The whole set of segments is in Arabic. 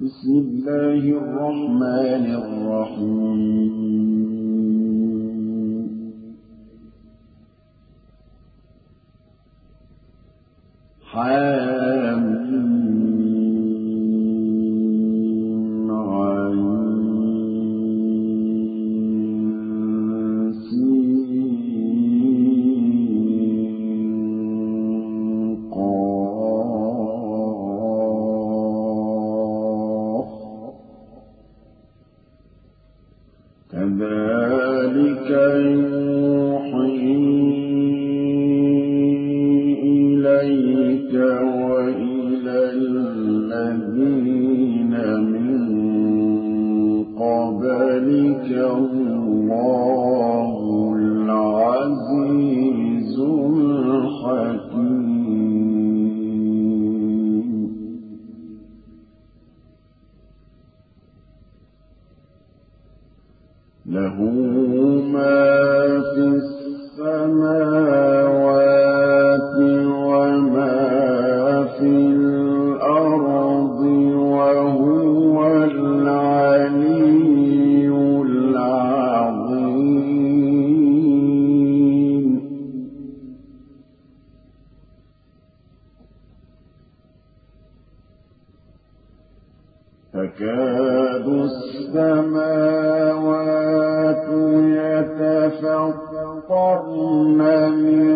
بسم الله الرحمن الرحيم حاميم عين سين قاف كذلك يوحي إليك وإلى الذين من قبلك الله العزيز الحكيم له ما في السماوات وما في الأرض وهو العلي العظيم تكاد السماوات يتفطرن من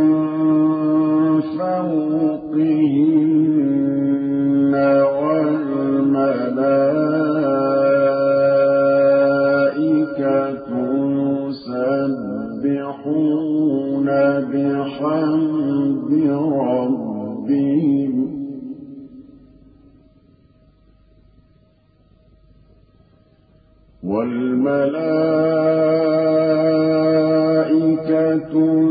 فوقهن والملائكة يسبحون بحمد ربهم والملائكة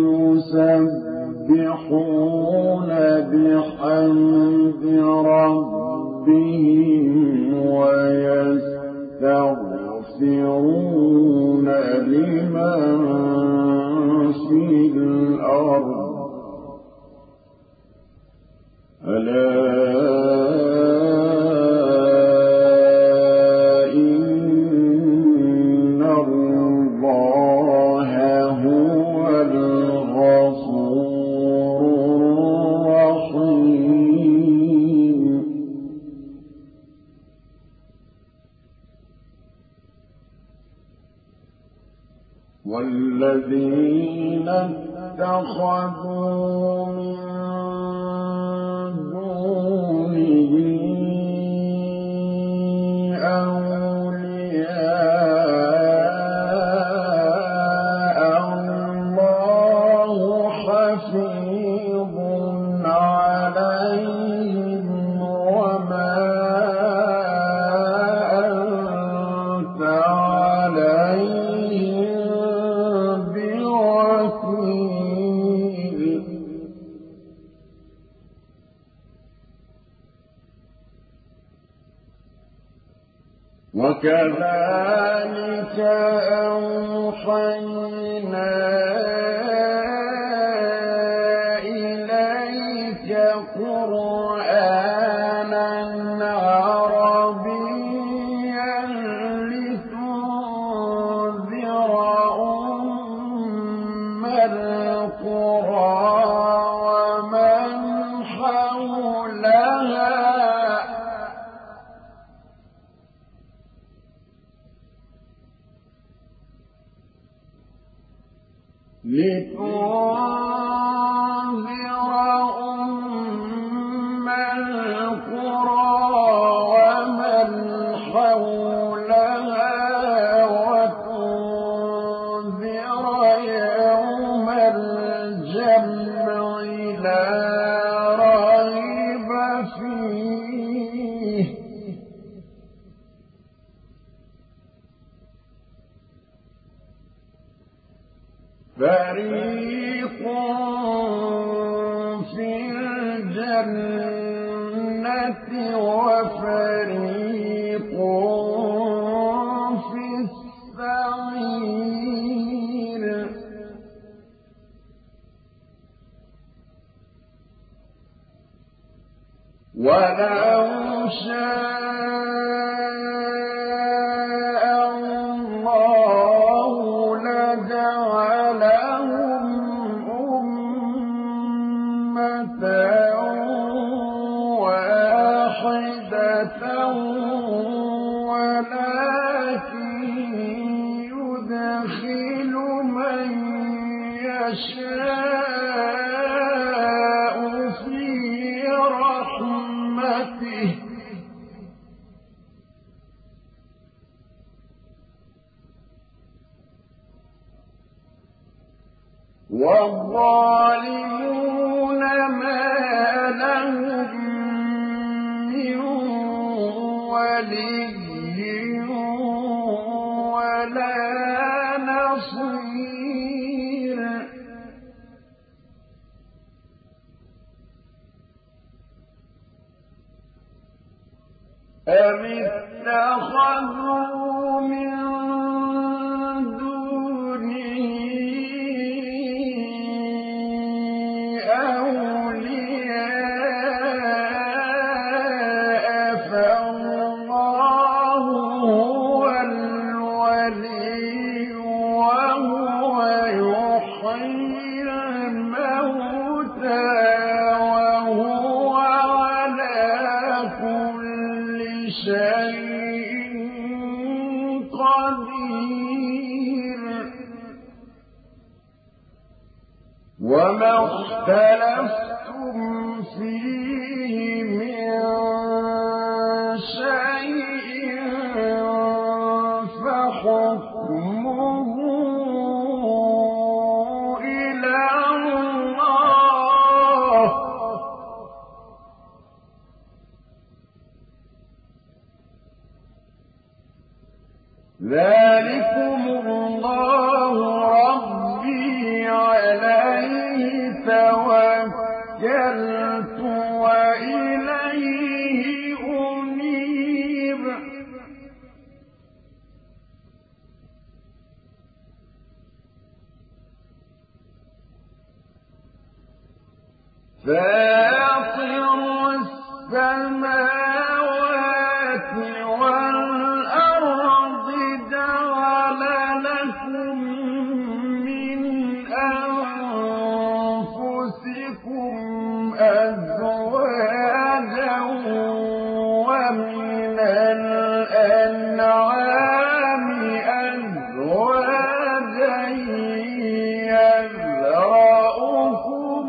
يسبحون بحمد ربهم ويستغفرون لمن في الأرض ألا والذين اتخذوا من دونه أولياء الله حفيظ عليهم وما أنت عليهم بوكيل وكذلك أوحينا إليك قرآنا عربيا لتنذر القرى ومن حولها لتنذر القرى ومن حولها وتنذر يوم الجمع لا ريب فيه فريق في الجنة وفريق في السعير ولو شاء واحدة ولكن يدخل من يشاء في رحمته والظالمون ما لهم من ولي ولا نصير أم اتخذوا من دونه أولياء فالله هو الولي وهو يحيي الموتى وهو على كل شيء قدير وما اختلفتم فيه من شيء فحكمه إلى الله ذلكم الله ربي عليه توكلت وإليه أنيب فاطر السماوات والأرض جعل لكم من أنفسكم أزواجا ومن الأنعام أزواجا يذرأكم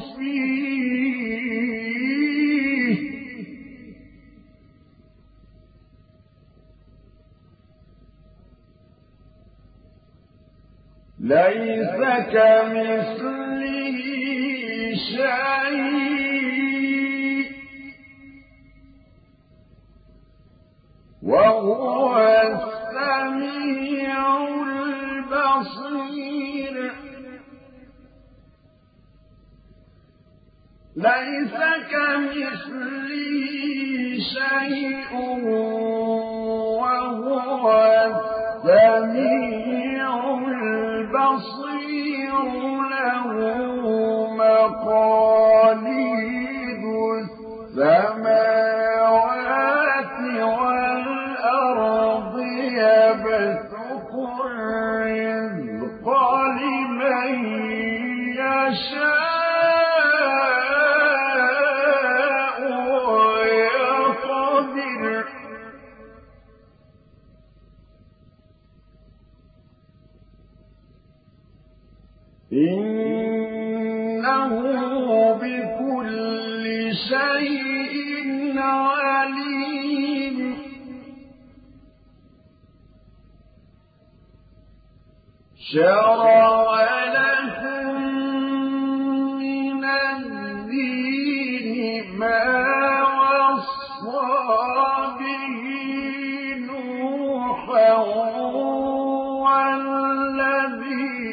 فيه ليس كمثله شيء وهو السميع البصير ليس كمثله شيء وهو السميع البصير له مقاليد السماوات والأرض يبسط الرزق لمن يشاء ويقدر إنه بكل شيء عليم شرع لكم من الدين ما وصى به نوحا والذي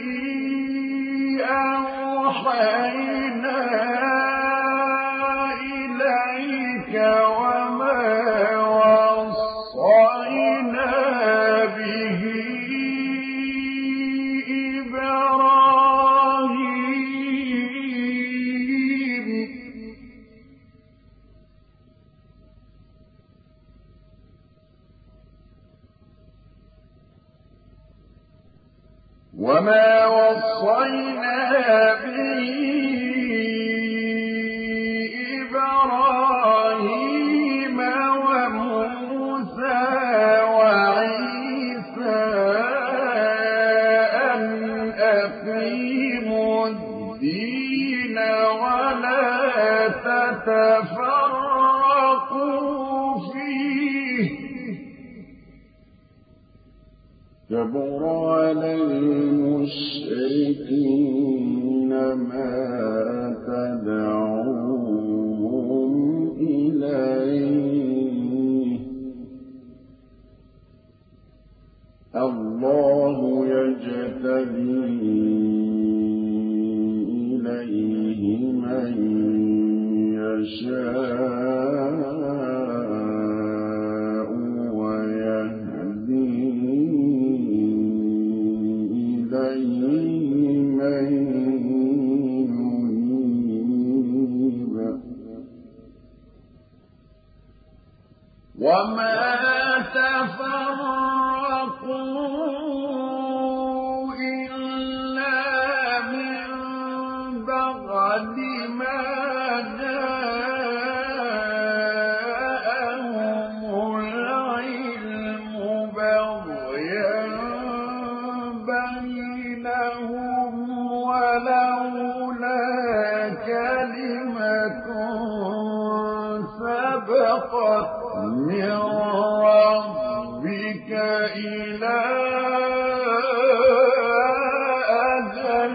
أوحينا إليك وما وصينا به إبراهيم وما وصينا به إبراهيم كبر على المشركين ما تدعوهم إليه الله يجتبي إليه من يشاء ويهدي إليه من ينيب وما تفرقوا إلا من بعد ما جاءهم العلم بغيا بينهم ولولا كلمة سبقت من ربك إلى أجل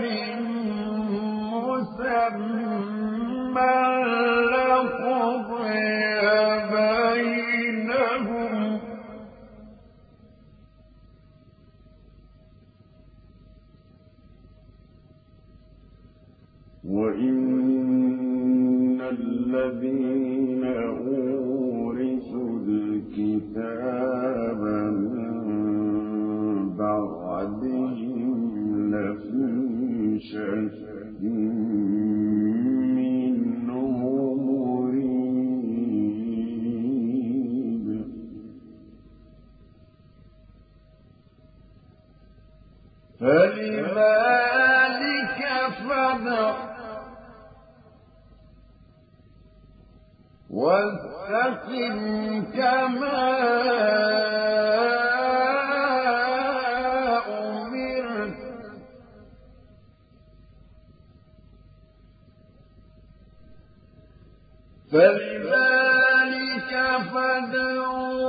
مسمى لقضي بينهم وإن الذين أورثوا الكتاب من بعدهم لفي شك منه مريب فلذلك فادع واستقم كما أمرت فلذلك فادع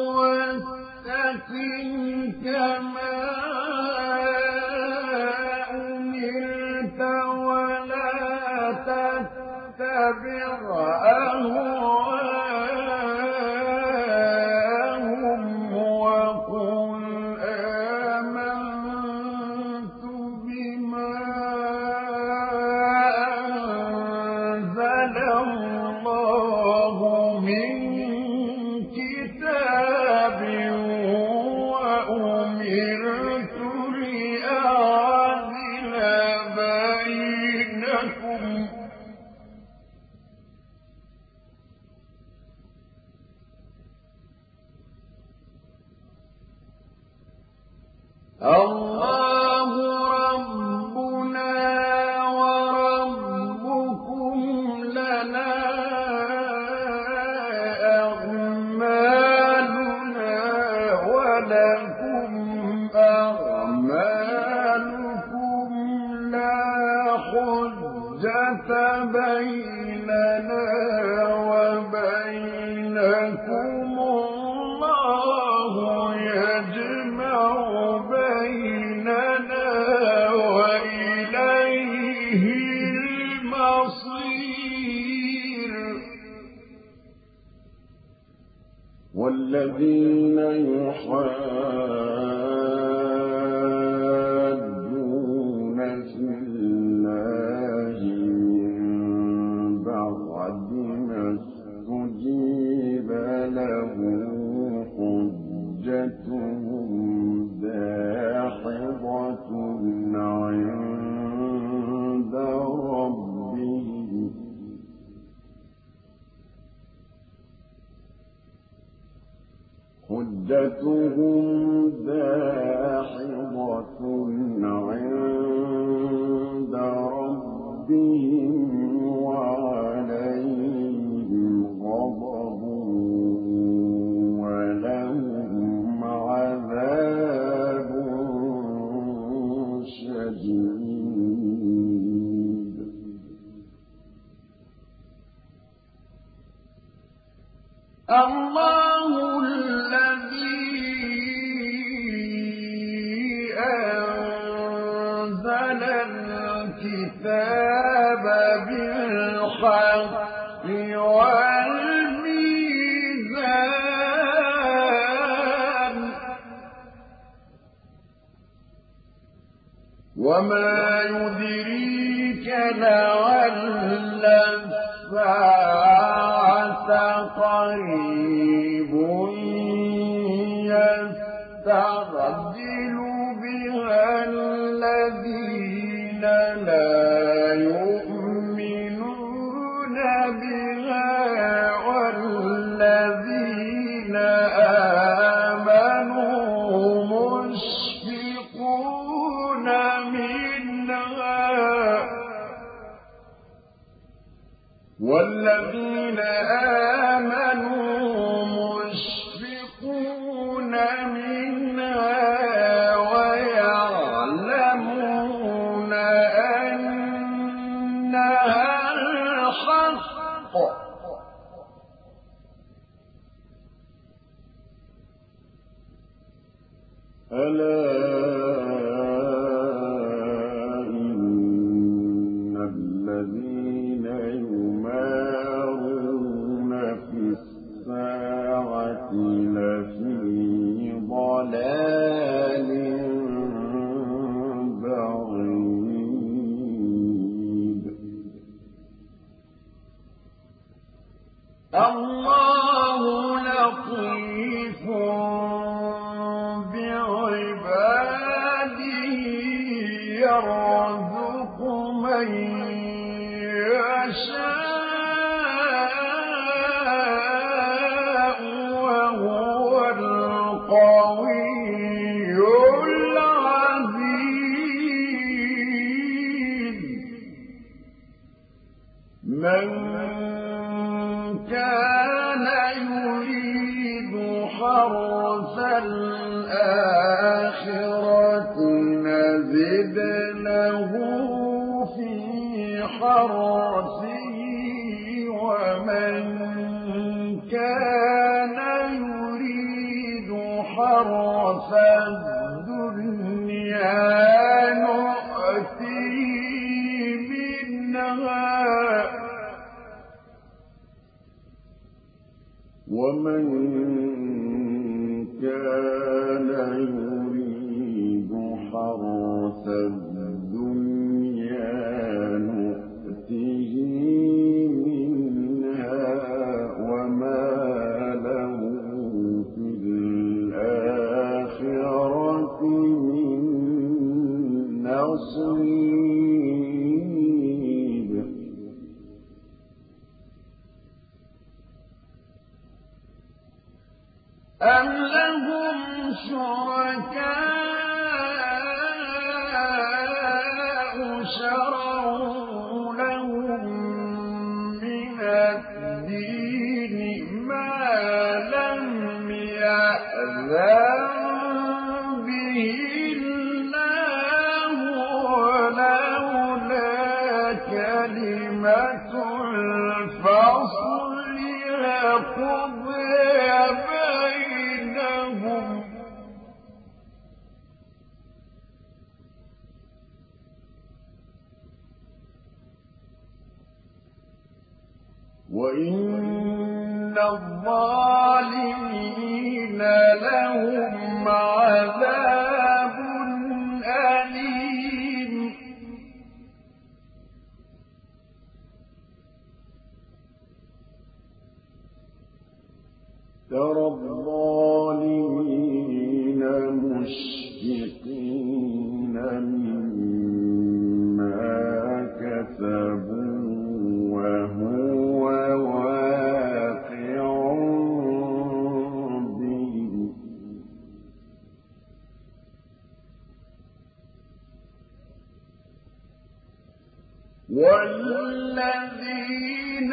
واستقم كما أمرت ولا تتبع أهواءهم وقل آمنت بما أنزل الله من كتاب وأمرت لأعدل بينكم الله ربنا وربكم لنا أعمالنا ولكم أعمالكم لا حجة بيننا وبينكم الله يجمع بيننا وإليه المصير والذين يحادون في الله من بعد ما استجيب له حجتهم داحضة عند ربهم حجتهم داحضة عند ربهم وعليهم غضب ولهم عذاب شديد الله الذي وما يدريك لعل الساعة قريب يستعجل بها الذين لا يؤمنون بها والذين آمنوا مشفقون منها ويعلمون أنها الحق ألا إن الذين يمارون في الساعة لفي ضلال بعيد الله لطيف يرزق من يشاء وهو القوي العزيز من كان يريد حرث الآخرة نزد له في حرثه ومن كان يريد حرث الدنيا نؤتيه منها ومن كان يريد حرث الدنيا نؤته منها وما له في الآخرة من نصيب أم لهم شركاء شرعوا لهم من الدين ما لم يأذن به الله ولولا كلمة الفصل لقضي بينهم وإن الظالمين لهم عذاب أليم ترى الظالمين مشفقين مما كسبوا وهو واقع بهم والذين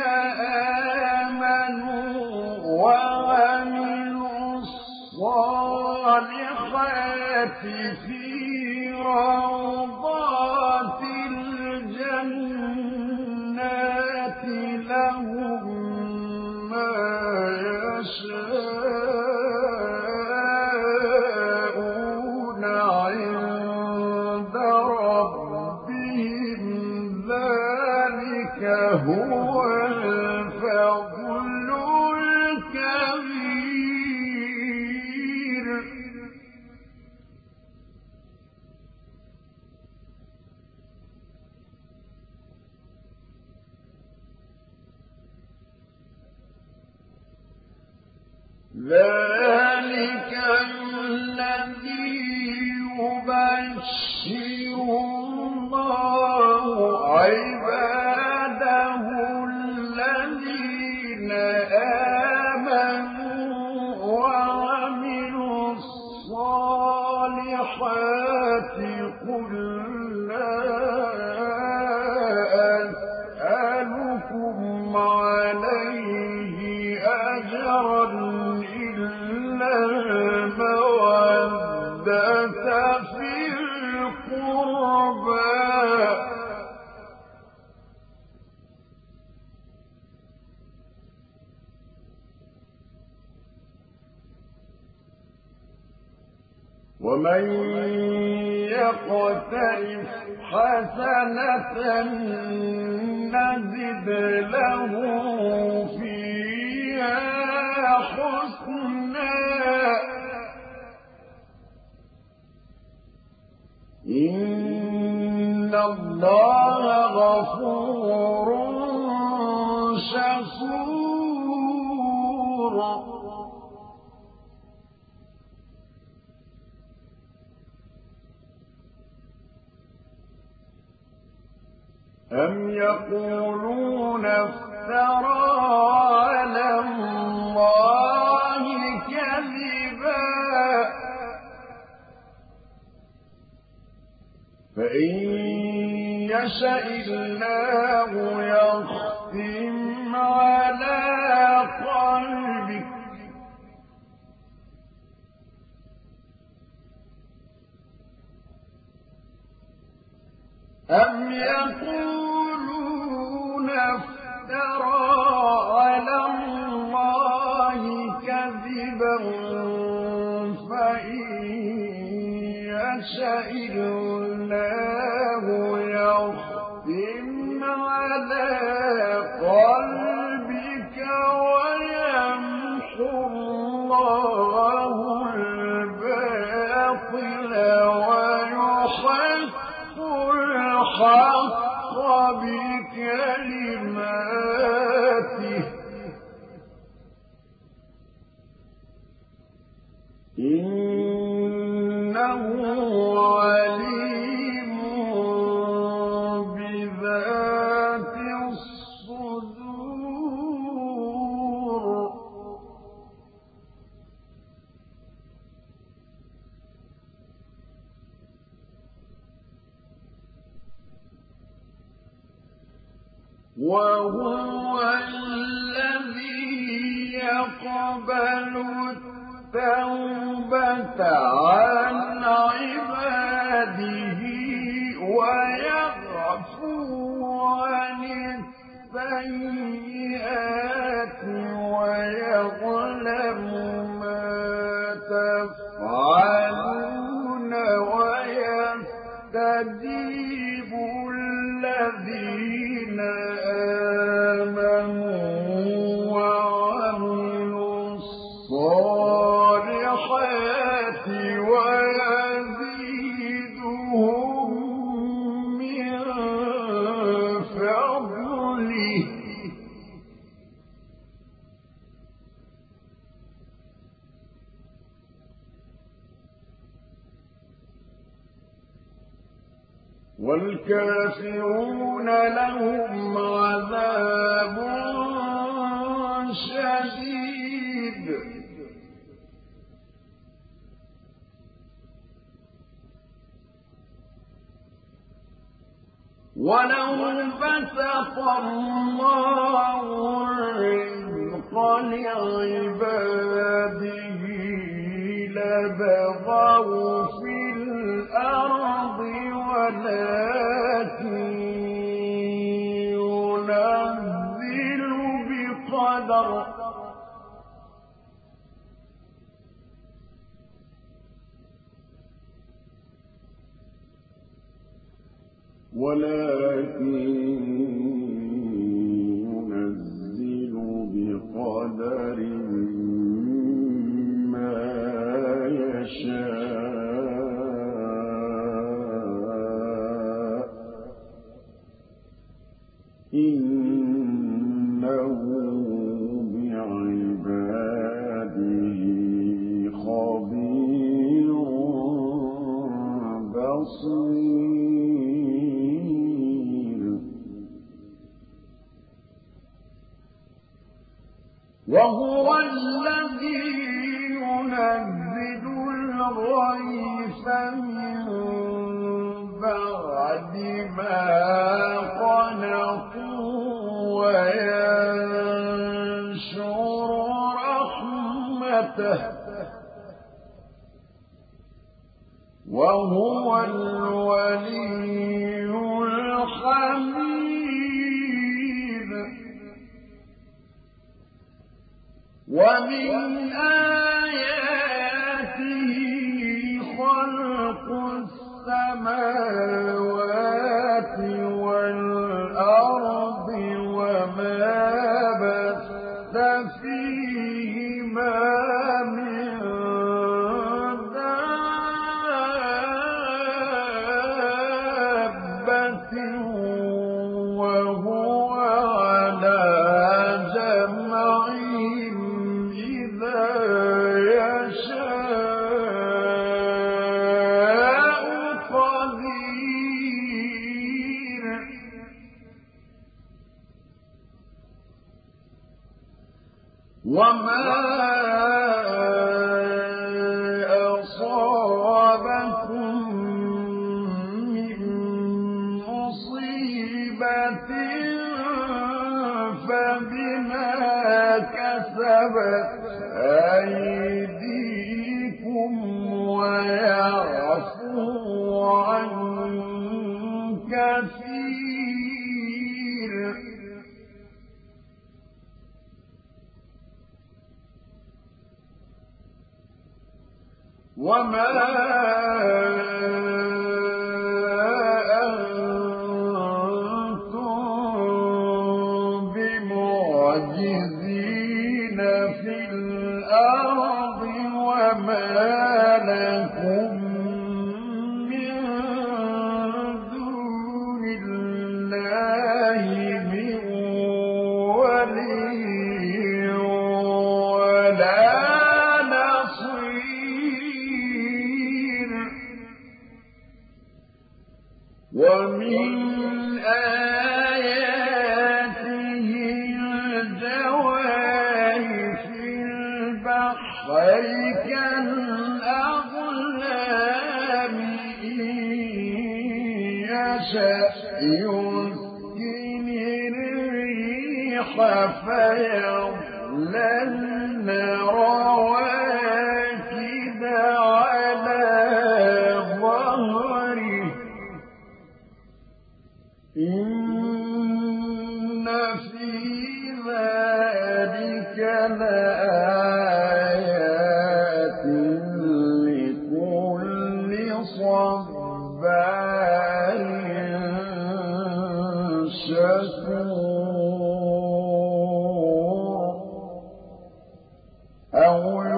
آمنوا وعملوا الصالحات في روضات الجنات لهم ما يشاءون عند ربهم ذلك هو الفضل الكبير قل لا أسألكم عليه أجرا إلا المودة في القربى ومن يقترف حسنة نزد له فيها حسنا إن الله غفور شكور أم يقولون افترى على الله كذبا فإن يشأ الله يختم على قلبك أم يقولون افترى على الله كذبا فإن يشأ الله يختم على قلبك ويمحو الله الباطل ويحق الحق بكلماته إنه عليم بذات الصدور وهو الذي يقبل التوبة عن عباده ويعفو عن السيئات ويعلم ما تفعلون ويستجيب الذين آمنوا وعملوا الصالحات ويزيدهم من فضله والكافرون لهم عذاب شديد ولو بسط الله الرزق لعباده لبغوا في الأرض ولكن ينزل بقدر ما يشاء إنه بعباده خبير بصير وهو الذي ينزل الغيث من رحمته وهو الولي الحميد. ومن آياته خلق السماوات والأرض وما بث فيهما من دابة وهو على جمعهم إذا يشاء قدير. وما أصابكم من مصيبة فبما كسبت أيديكم ويعفو عن كثير. وما أنتم بمعجزين في الأرض وما لكم من دون الله من ولي ولا ومن آياته الجوار في البحر كالأعلام إن يشأ يسكن الريح فيظللن رواكد على ظهره إن في ذلك لآيات لكل صبار شكور. أو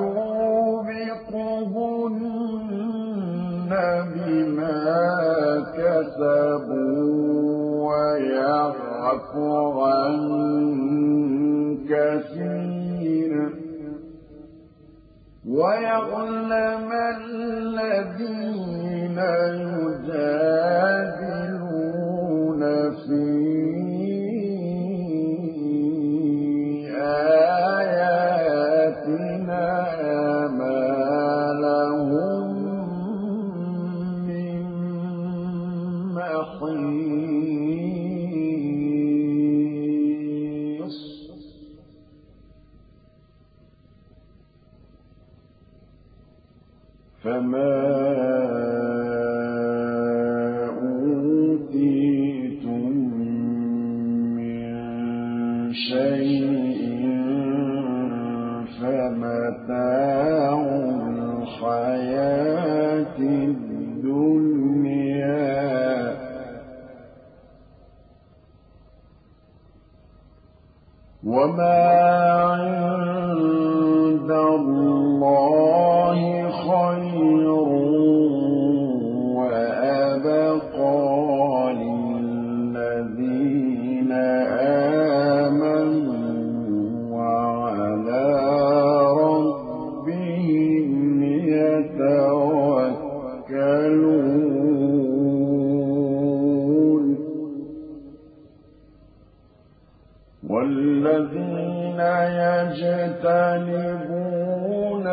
يوبقهن بما كسبوا ويعفو عن كثير. ويعلم الذين يجادلون في آياتنا ما لهم من محيص. فما أوتيتم من شيء فمتاع الحياة الدنيا وما عند الله خير وأبقى للذين آمنوا وعلى ربهم يتوكلون. والذين يجتنبون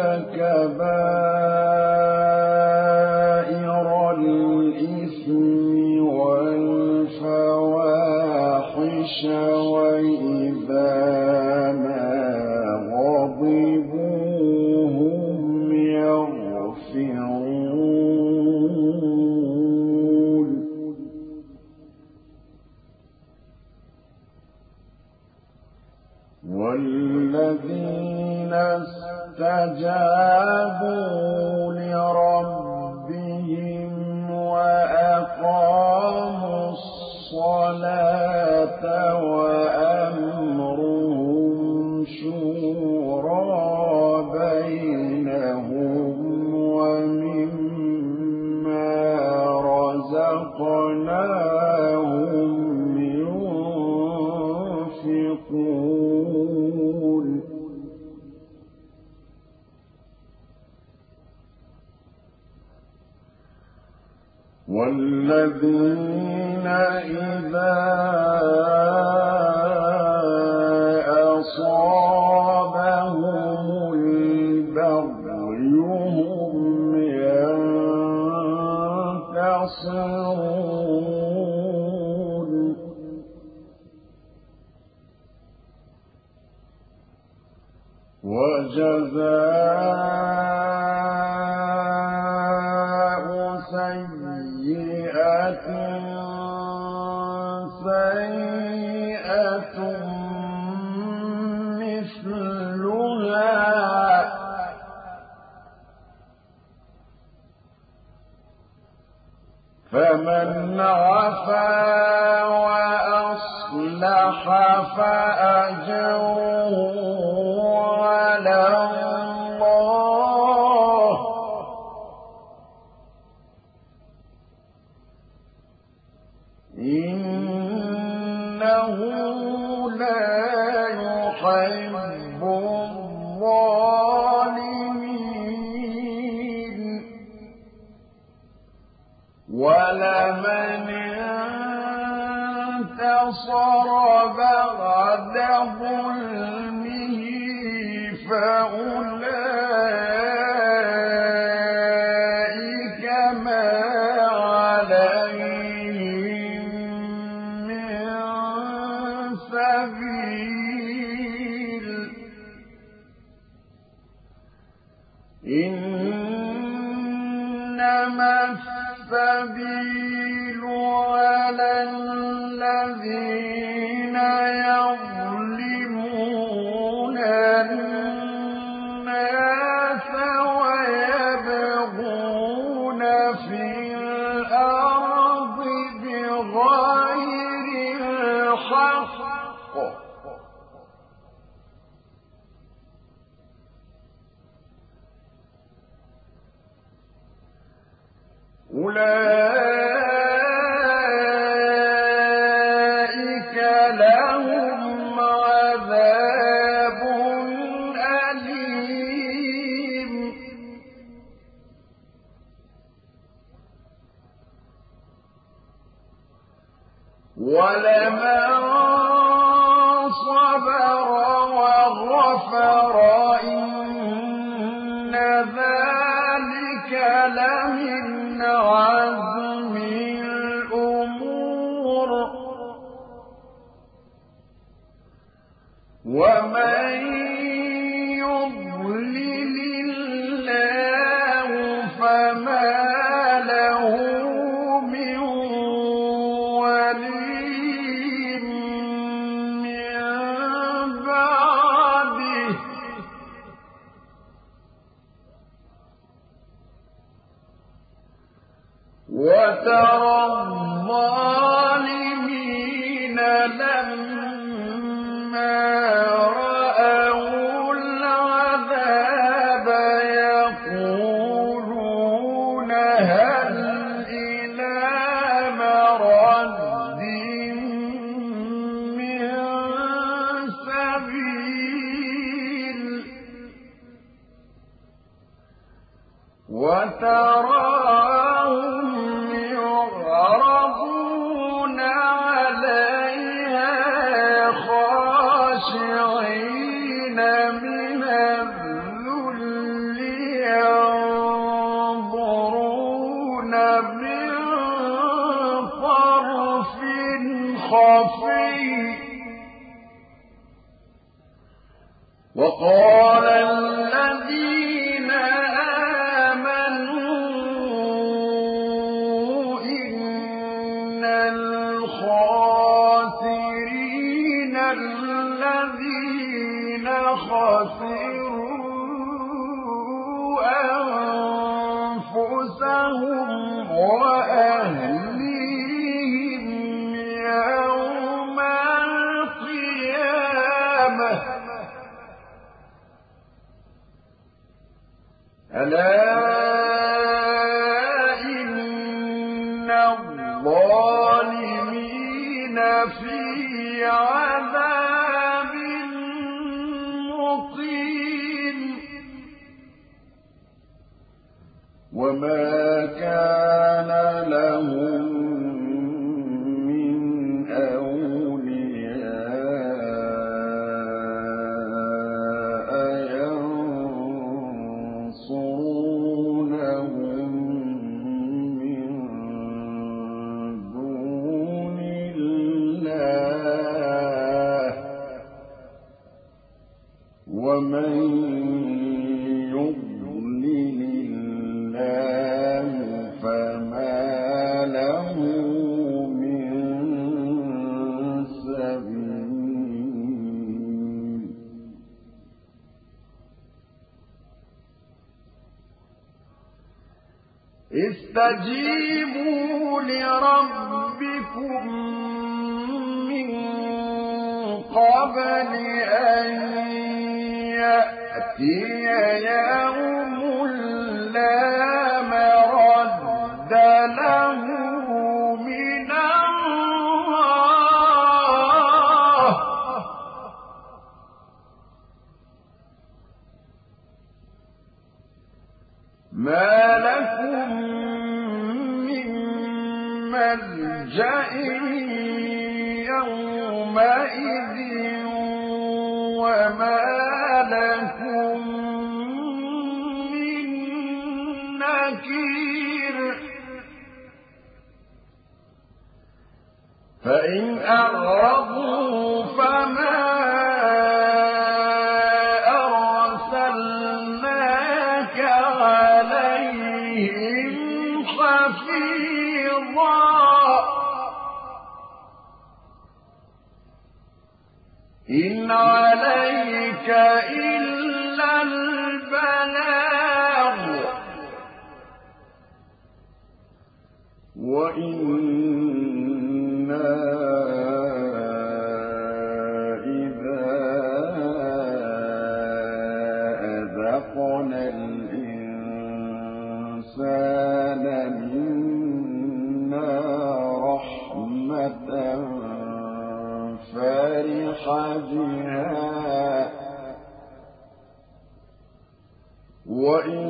كبائر الإثم والفواحش وإذا ما غضبوا والذين إذا أصابهم البغي هم ينتصرون وجزاء سيئة سيئة مثلها فمن عفا وأصلح فأجره على الله إنه لا يحب الظالمين ولمن انتصر بعد ظلمه فأولئك ما عليهم من سبيل إنما السبيل على الذين يظلمون الناس ويبغون في الأرض بغير الحق أولئك لهم عذاب أليم ولمن صبر وغفر إن ذلك لمن عزم الأمور ومن يضلل الله فما له من ولي من بعده وترى الظالمين لما رأوا العذاب يقولون هل إلى مرد من سبيل وتراهم يعرضون عليها خاشعين من الذل ينظرون من طرف خفي وقال الذين آمنوا إن الخاسرين الذين خسروا أنفسهم وأهليهم يوم القيامة ألا إن الظالمين في عذاب مقيم وما كان لهم من أولياء ينصرونهم من دون الله ومن يضلل الله فما له من سبيل استجيبوا لربكم من قبل أن يأتي يوم لا مرد له من الله ما لكم من ملجأ يومئذ وما لكم من نكير فإن أعرضوا فما أرسلناك عليهم حفيظا إن عليك إلا البلاغ وإنا إذا أذقنا الإنسان منا رحمة فرح بها وإن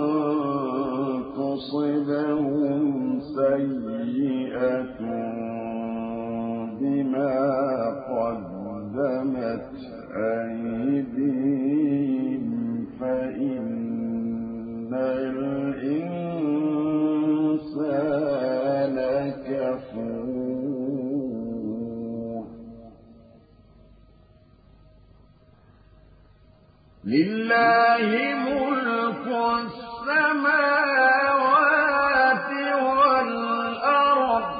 تصبهم سيئة بما قدمت أيديهم فإن الإنسان كفور لله ملك السماوات والأرض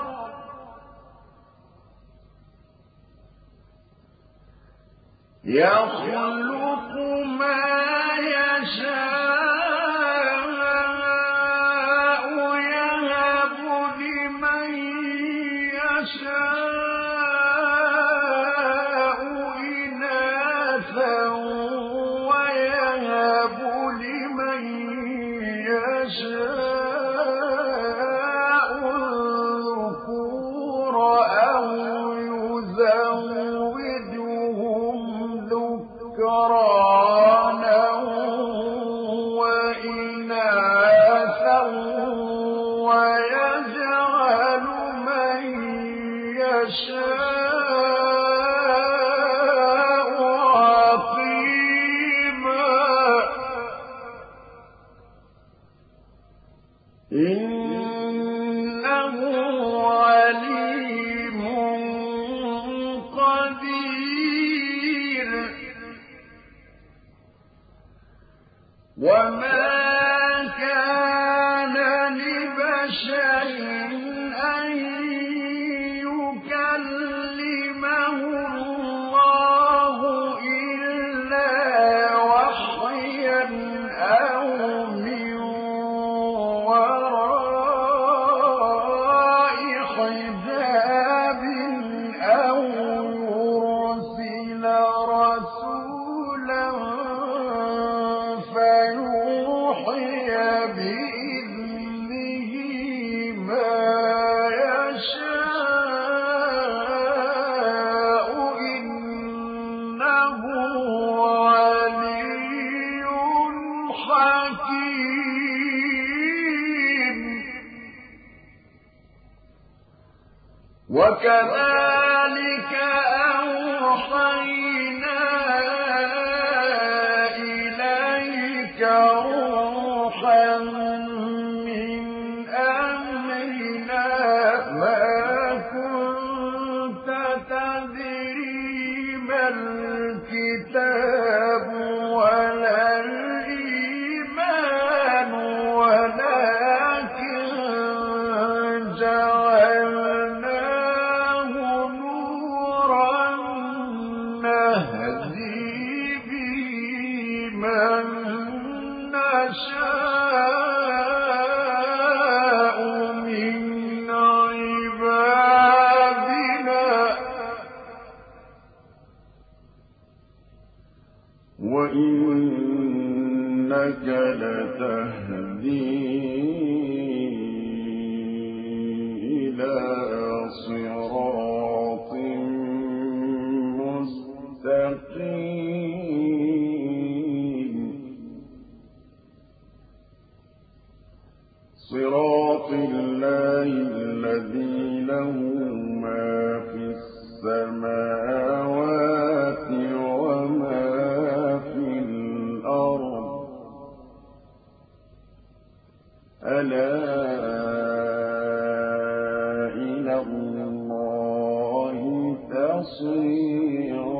يخلق ما يشاء يهب لمن يشاء إناثا ويهب لمن يشاء الذكور أو يزوجهم ذكرانا وإناثا ويجعل من يشاء عقيما إنه عليم قدير وما كان لبشر أن يكلمه الله إلا وحيا أو من وراء وكذلك أوحينا إليك روحا من أمرنا ما كنت تدري ما الكتاب ولا الإيمان ولكن جعلناه نورا نهدي به من نشاء من عبادنا وإنك لتهدي إلى صراط مستقيم صراط الله الذي له ما في السماوات وما في الأرض ألا إلى الله تصير